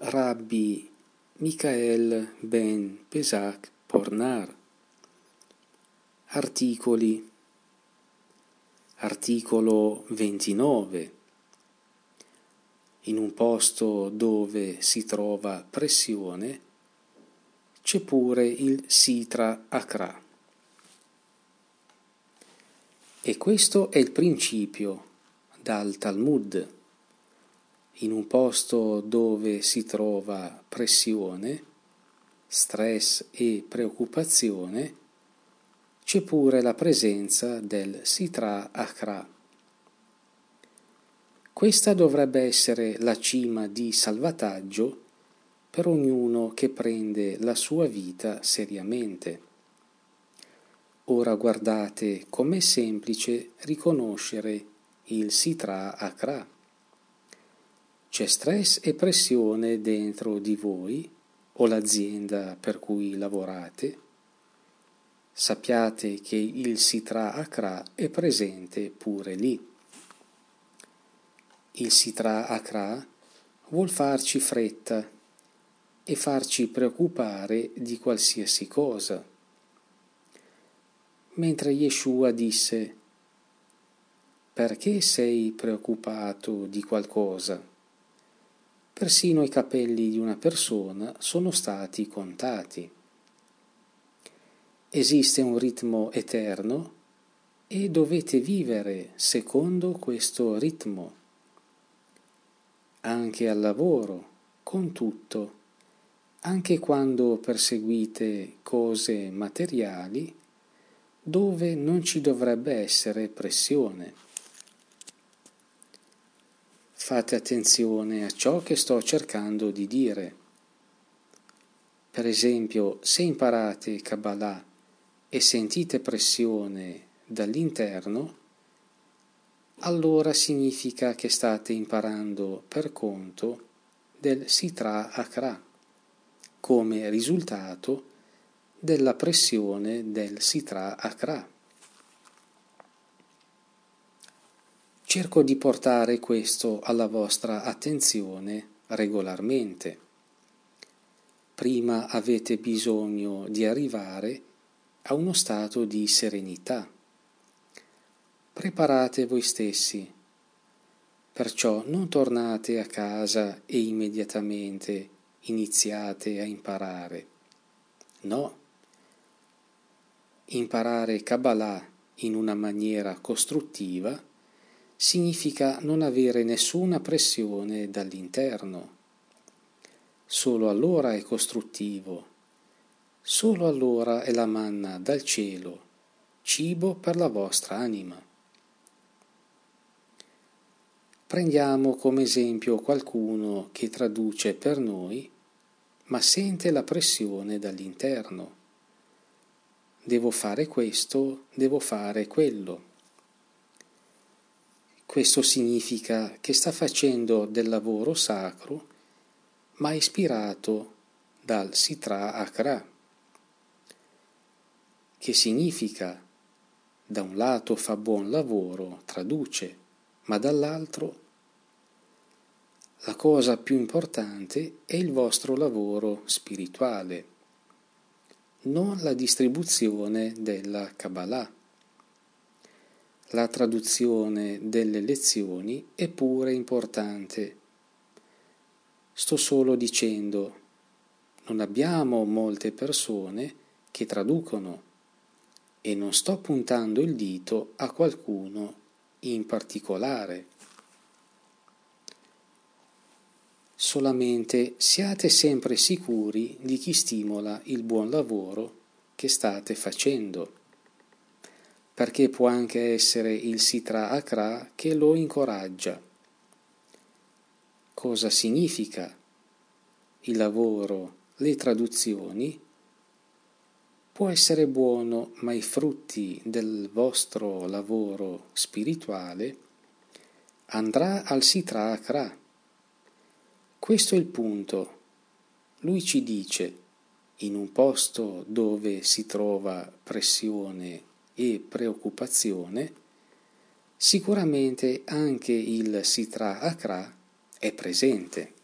Rabbi Michael ben Pesach Pornar. Articolo 29. In un posto dove si trova pressione c'è pure il Sitra Achra. E questo è il principio dal Talmud. In un posto dove si trova pressione, stress e preoccupazione, c'è pure la presenza del Sitra Achra. Questa dovrebbe essere la cima di salvataggio per ognuno che prende la sua vita seriamente. Ora guardate com'è semplice riconoscere il Sitra Achra. C'è stress e pressione dentro di voi o l'azienda per cui lavorate? Sappiate che il Sitra Achra è presente pure lì. Il Sitra Achra vuol farci fretta e farci preoccupare di qualsiasi cosa. Mentre Yeshua disse: «Perché sei preoccupato di qualcosa? Persino i capelli di una persona sono stati contati». Esiste un ritmo eterno e dovete vivere secondo questo ritmo. Anche al lavoro, con tutto, anche quando perseguite cose materiali dove non ci dovrebbe essere pressione. Fate attenzione a ciò che sto cercando di dire. Per esempio, se imparate Kabbalah e sentite pressione dall'interno, allora significa che state imparando per conto del Sitra Achra, come risultato della pressione del Sitra Achra. Cerco di portare questo alla vostra attenzione regolarmente. Prima avete bisogno di arrivare a uno stato di serenità. Preparate voi stessi, perciò non tornate a casa e immediatamente iniziate a imparare. No, imparare Kabbalah in una maniera costruttiva significa non avere nessuna pressione dall'interno. Solo allora è costruttivo. Solo allora è la manna dal cielo, cibo per la vostra anima. Prendiamo come esempio qualcuno che traduce per noi, ma sente la pressione dall'interno. Devo fare questo, devo fare quello. Questo significa che sta facendo del lavoro sacro, ma ispirato dal Sitra Achra. Che significa, da un lato fa buon lavoro, traduce, ma dall'altro la cosa più importante è il vostro lavoro spirituale, non la distribuzione della Kabbalah. La traduzione delle lezioni è pure importante. Sto solo dicendo, non abbiamo molte persone che traducono e non sto puntando il dito a qualcuno in particolare. Solamente siate sempre sicuri di chi stimola il buon lavoro che state facendo, perché può anche essere il Sitra Achra che lo incoraggia. Cosa significa? Il lavoro, le traduzioni, può essere buono, ma i frutti del vostro lavoro spirituale andrà al Sitra Achra. Questo è il punto. Lui ci dice, in un posto dove si trova pressione e preoccupazione, sicuramente anche il Sitra Achra è presente.